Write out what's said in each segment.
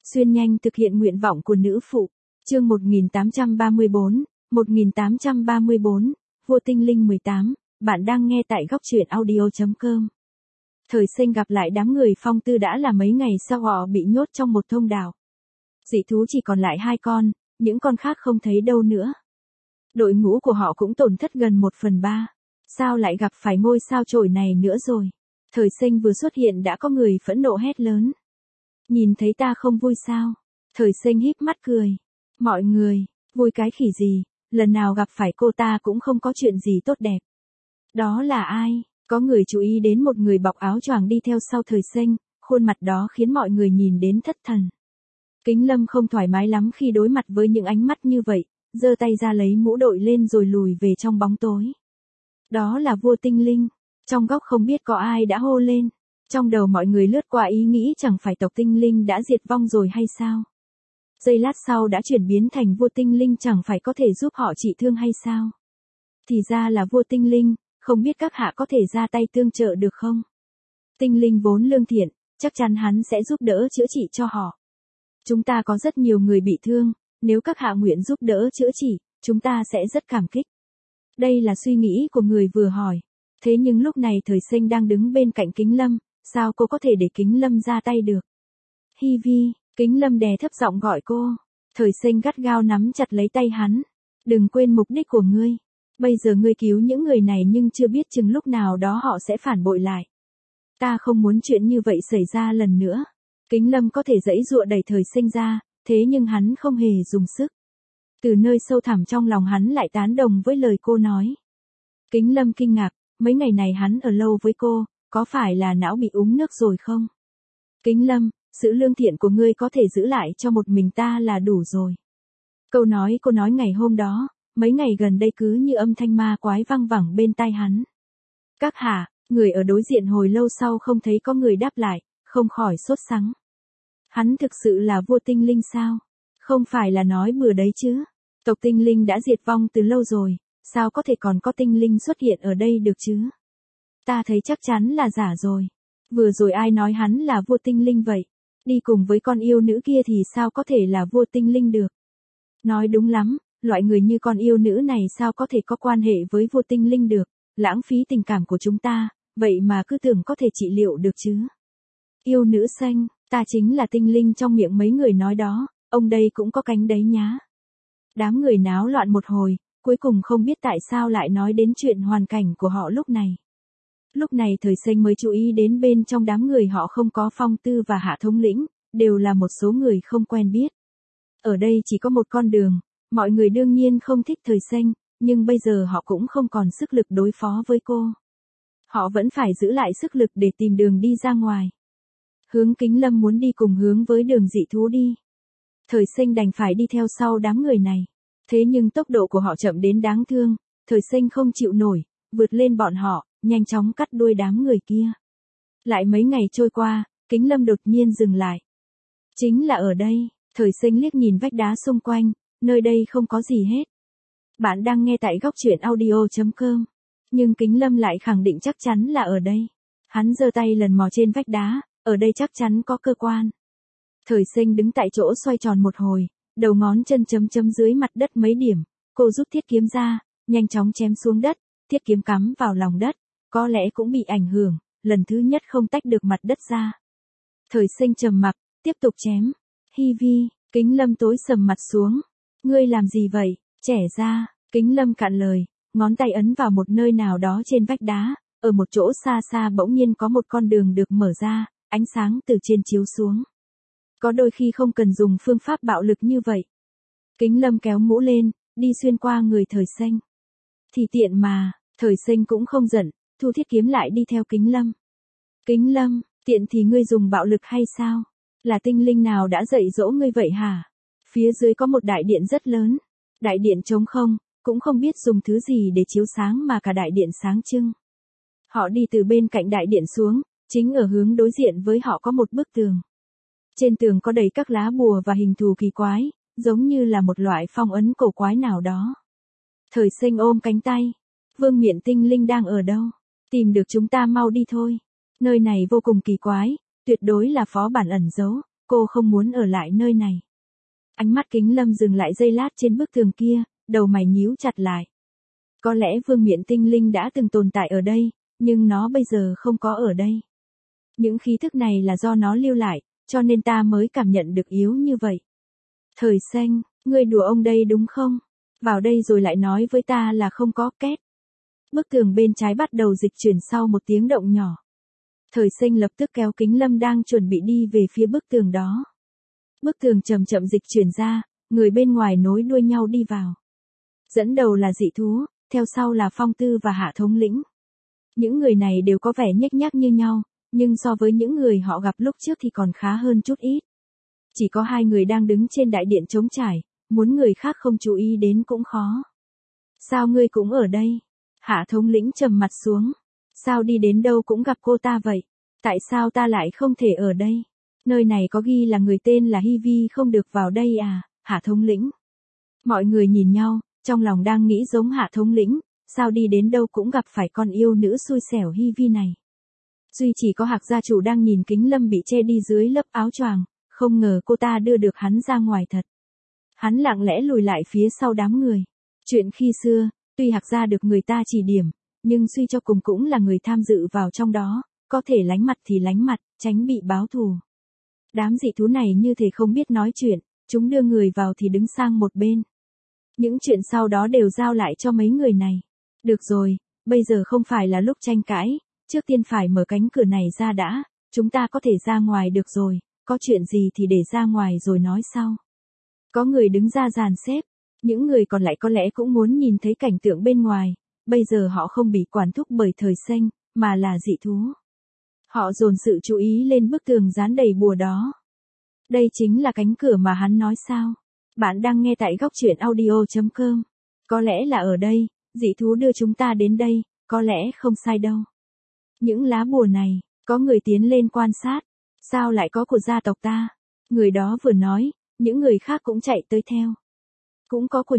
Xuyên nhanh thực hiện nguyện vọng của nữ phụ. Chương 1834, Vua Tinh Linh 18, bạn đang nghe tại góc truyện audio.com. Thời sinh gặp lại đám người Phong Tư đã là mấy ngày sau họ bị nhốt trong một thông đạo. Dị thú chỉ còn lại 2 con, những con khác không thấy đâu nữa. Đội ngũ của họ cũng tổn thất gần 1/3. Sao lại gặp phải ngôi sao chổi này nữa rồi? Thời sinh vừa xuất hiện đã có người phẫn nộ hét lớn. Nhìn thấy ta không vui sao? Thời sinh híp mắt cười. Mọi người, vui cái khỉ gì, lần nào gặp phải cô ta cũng không có chuyện gì tốt đẹp. Đó là ai? Có người chú ý đến một người bọc áo choàng đi theo sau thời sinh, khuôn mặt đó khiến mọi người nhìn đến thất thần. Kính Lâm không thoải mái lắm khi đối mặt với những ánh mắt như vậy, giơ tay ra lấy mũ đội lên rồi lùi về trong bóng tối. Đó là vua Tinh Linh. Trong góc không biết có ai đã hô lên. Trong đầu mọi người lướt qua ý nghĩ chẳng phải tộc Tinh Linh đã diệt vong rồi hay sao? Giây lát sau đã chuyển biến thành vua Tinh Linh chẳng phải có thể giúp họ trị thương hay sao? Thì ra là vua Tinh Linh, không biết các hạ có thể ra tay tương trợ được không? Tinh Linh vốn lương thiện, chắc chắn hắn sẽ giúp đỡ chữa trị cho họ. Chúng ta có rất nhiều người bị thương, nếu các hạ nguyện giúp đỡ chữa trị, chúng ta sẽ rất cảm kích. Đây là suy nghĩ của người vừa hỏi. Thế nhưng lúc này thời sinh đang đứng bên cạnh Kính Lâm, sao cô có thể để Kính Lâm ra tay được? Hi Vi, Kính Lâm đè thấp giọng gọi cô. Thời sinh gắt gao nắm chặt lấy tay hắn. Đừng quên mục đích của ngươi. Bây giờ ngươi cứu những người này nhưng chưa biết chừng lúc nào đó họ sẽ phản bội lại. Ta không muốn chuyện như vậy xảy ra lần nữa. Kính Lâm có thể giãy giụa đẩy thời sinh ra, thế nhưng hắn không hề dùng sức. Từ nơi sâu thẳm trong lòng hắn lại tán đồng với lời cô nói. Kính Lâm kinh ngạc, mấy ngày này hắn ở lâu với cô, có phải là não bị uống nước rồi không? Kính Lâm, sự lương thiện của ngươi có thể giữ lại cho một mình ta là đủ rồi. Câu nói cô nói ngày hôm đó, mấy ngày gần đây cứ như âm thanh ma quái vang vẳng bên tai hắn. Các hạ, người ở đối diện hồi lâu sau không thấy có người đáp lại, không khỏi sốt sắng. Hắn thực sự là vua Tinh Linh sao? Không phải là nói bừa đấy chứ. Tộc Tinh Linh đã diệt vong từ lâu rồi, sao có thể còn có Tinh Linh xuất hiện ở đây được chứ? Ta thấy chắc chắn là giả rồi. Vừa rồi ai nói hắn là vua Tinh Linh vậy? Đi cùng với con yêu nữ kia thì sao có thể là vua Tinh Linh được? Nói đúng lắm, loại người như con yêu nữ này sao có thể có quan hệ với vua Tinh Linh được? Lãng phí tình cảm của chúng ta, vậy mà cứ tưởng có thể trị liệu được chứ? Yêu nữ xanh, ta chính là Tinh Linh trong miệng mấy người nói đó, ông đây cũng có cánh đấy nhá. Đám người náo loạn một hồi, cuối cùng không biết tại sao lại nói đến chuyện hoàn cảnh của họ lúc này. Lúc này thời sinh mới chú ý đến bên trong đám người họ không có Phong Tư và Hạ Thống lĩnh, đều là một số người không quen biết. Ở đây chỉ có một con đường, mọi người đương nhiên không thích thời sinh, nhưng bây giờ họ cũng không còn sức lực đối phó với cô. Họ vẫn phải giữ lại sức lực để tìm đường đi ra ngoài. Hướng Kính Lâm muốn đi cùng hướng với đường dị thú đi. Thời sinh đành phải đi theo sau đám người này. Thế nhưng tốc độ của họ chậm đến đáng thương, thời sinh không chịu nổi, vượt lên bọn họ, nhanh chóng cắt đuôi đám người kia. Lại mấy ngày trôi qua, Kính Lâm đột nhiên dừng lại. Chính là ở đây, thời sinh liếc nhìn vách đá xung quanh, nơi đây không có gì hết. Bạn đang nghe tại góc truyện audio.com. Nhưng Kính Lâm lại khẳng định chắc chắn là ở đây. Hắn giơ tay lần mò trên vách đá, ở đây chắc chắn có cơ quan. Thời sinh đứng tại chỗ xoay tròn một hồi, đầu ngón chân chấm chấm dưới mặt đất mấy điểm, cô rút thiết kiếm ra, nhanh chóng chém xuống đất, thiết kiếm cắm vào lòng đất, có lẽ cũng bị ảnh hưởng, lần thứ nhất không tách được mặt đất ra. Thời sinh trầm mặc, tiếp tục chém. Hi Vi, Kính Lâm tối sầm mặt xuống. Ngươi làm gì vậy, trẻ ra, Kính Lâm cạn lời, ngón tay ấn vào một nơi nào đó trên vách đá, ở một chỗ xa xa bỗng nhiên có một con đường được mở ra, ánh sáng từ trên chiếu xuống. Có đôi khi không cần dùng phương pháp bạo lực như vậy. Kính Lâm kéo mũ lên, đi xuyên qua người thời sinh. Thì tiện mà, thời sinh cũng không giận, thu thiết kiếm lại đi theo Kính Lâm. Kính Lâm, tiện thì ngươi dùng bạo lực hay sao? Là tinh linh nào đã dạy dỗ ngươi vậy hả? Phía dưới có một đại điện rất lớn. Đại điện trống không, cũng không biết dùng thứ gì để chiếu sáng mà cả đại điện sáng trưng. Họ đi từ bên cạnh đại điện xuống, chính ở hướng đối diện với họ có một bức tường. Trên tường có đầy các lá bùa và hình thù kỳ quái, giống như là một loại phong ấn cổ quái nào đó. Thời sinh ôm cánh tay. Vương miện tinh linh đang ở đâu? Tìm được chúng ta mau đi thôi. Nơi này vô cùng kỳ quái, tuyệt đối là phó bản ẩn giấu, cô không muốn ở lại nơi này. Ánh mắt Kính Lâm dừng lại giây lát trên bức tường kia, đầu mày nhíu chặt lại. Có lẽ vương miện tinh linh đã từng tồn tại ở đây, nhưng nó bây giờ không có ở đây. Những khí thức này là do nó lưu lại, cho nên ta mới cảm nhận được yếu như vậy. Thời Xanh, ngươi đùa ông đây đúng không? Vào đây rồi lại nói với ta là không có két. Bức tường bên trái bắt đầu dịch chuyển sau một tiếng động nhỏ. Thời Xanh lập tức kéo Kính Lâm đang chuẩn bị đi về phía bức tường đó. Bức tường chậm chậm dịch chuyển ra, người bên ngoài nối đuôi nhau đi vào. Dẫn đầu là dị thú, theo sau là Phong Tư và Hạ thống lĩnh. Những người này đều có vẻ nhếch nhác như nhau, nhưng so với những người họ gặp lúc trước thì còn khá hơn chút ít. Chỉ có hai người đang đứng trên đại điện trống trải, muốn người khác không chú ý đến cũng khó. Sao ngươi cũng ở đây? Hạ thống lĩnh trầm mặt xuống. Sao đi đến đâu cũng gặp cô ta vậy? Tại sao ta lại không thể ở đây? Nơi này có ghi là người tên là Hy Vi không được vào đây à, Hạ thống lĩnh? Mọi người nhìn nhau, trong lòng đang nghĩ giống Hạ thống lĩnh, sao đi đến đâu cũng gặp phải con yêu nữ xui xẻo Hy Vi này. Duy chỉ có Hạc gia chủ đang nhìn Kính Lâm bị che đi dưới lớp áo choàng, không ngờ cô ta đưa được hắn ra ngoài thật. Hắn lặng lẽ lùi lại phía sau đám người. Chuyện khi xưa, tuy Hạc gia được người ta chỉ điểm, nhưng suy cho cùng cũng là người tham dự vào trong đó, có thể lánh mặt thì lánh mặt, tránh bị báo thù. Đám dị thú này như thể không biết nói chuyện, chúng đưa người vào thì đứng sang một bên. Những chuyện sau đó đều giao lại cho mấy người này. Được rồi, bây giờ không phải là lúc tranh cãi, trước tiên phải mở cánh cửa này ra đã, chúng ta có thể ra ngoài được rồi, có chuyện gì thì để ra ngoài rồi nói sau. Có người đứng ra dàn xếp, những người còn lại có lẽ cũng muốn nhìn thấy cảnh tượng bên ngoài, bây giờ họ không bị quản thúc bởi Thời Xanh, mà là dị thú. Họ dồn sự chú ý lên bức tường dán đầy bùa đó. Đây chính là cánh cửa mà hắn nói sao? Bạn đang nghe tại góc truyện audio.com. Có lẽ là ở đây, dị thú đưa chúng ta đến đây, có lẽ không sai đâu. Những lá bùa này, có người tiến lên quan sát. Sao lại có của gia tộc ta? Người đó vừa nói, những người khác cũng chạy tới theo. Cũng có của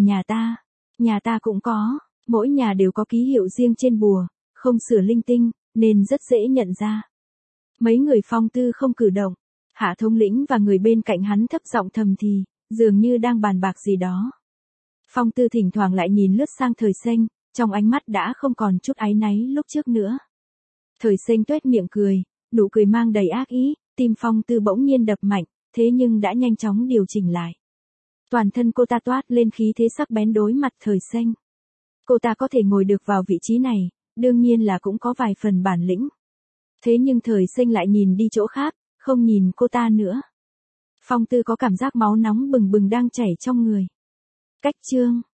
nhà ta cũng có, mỗi nhà đều có ký hiệu riêng trên bùa, không sửa linh tinh, nên rất dễ nhận ra. Mấy người Phong Tư không cử động, Hạ thống lĩnh và người bên cạnh hắn thấp giọng thầm thì, dường như đang bàn bạc gì đó. Phong Tư thỉnh thoảng lại nhìn lướt sang Thời Xanh, trong ánh mắt đã không còn chút áy náy lúc trước nữa. Thời Xanh tuét miệng cười, nụ cười mang đầy ác ý, tim Phong Tư bỗng nhiên đập mạnh, thế nhưng đã nhanh chóng điều chỉnh lại. Toàn thân cô ta toát lên khí thế sắc bén đối mặt Thời Xanh. Cô ta có thể ngồi được vào vị trí này, đương nhiên là cũng có vài phần bản lĩnh. Thế nhưng Thời Xanh lại nhìn đi chỗ khác, không nhìn cô ta nữa. Phong Tư có cảm giác máu nóng bừng bừng đang chảy trong người. Cách chương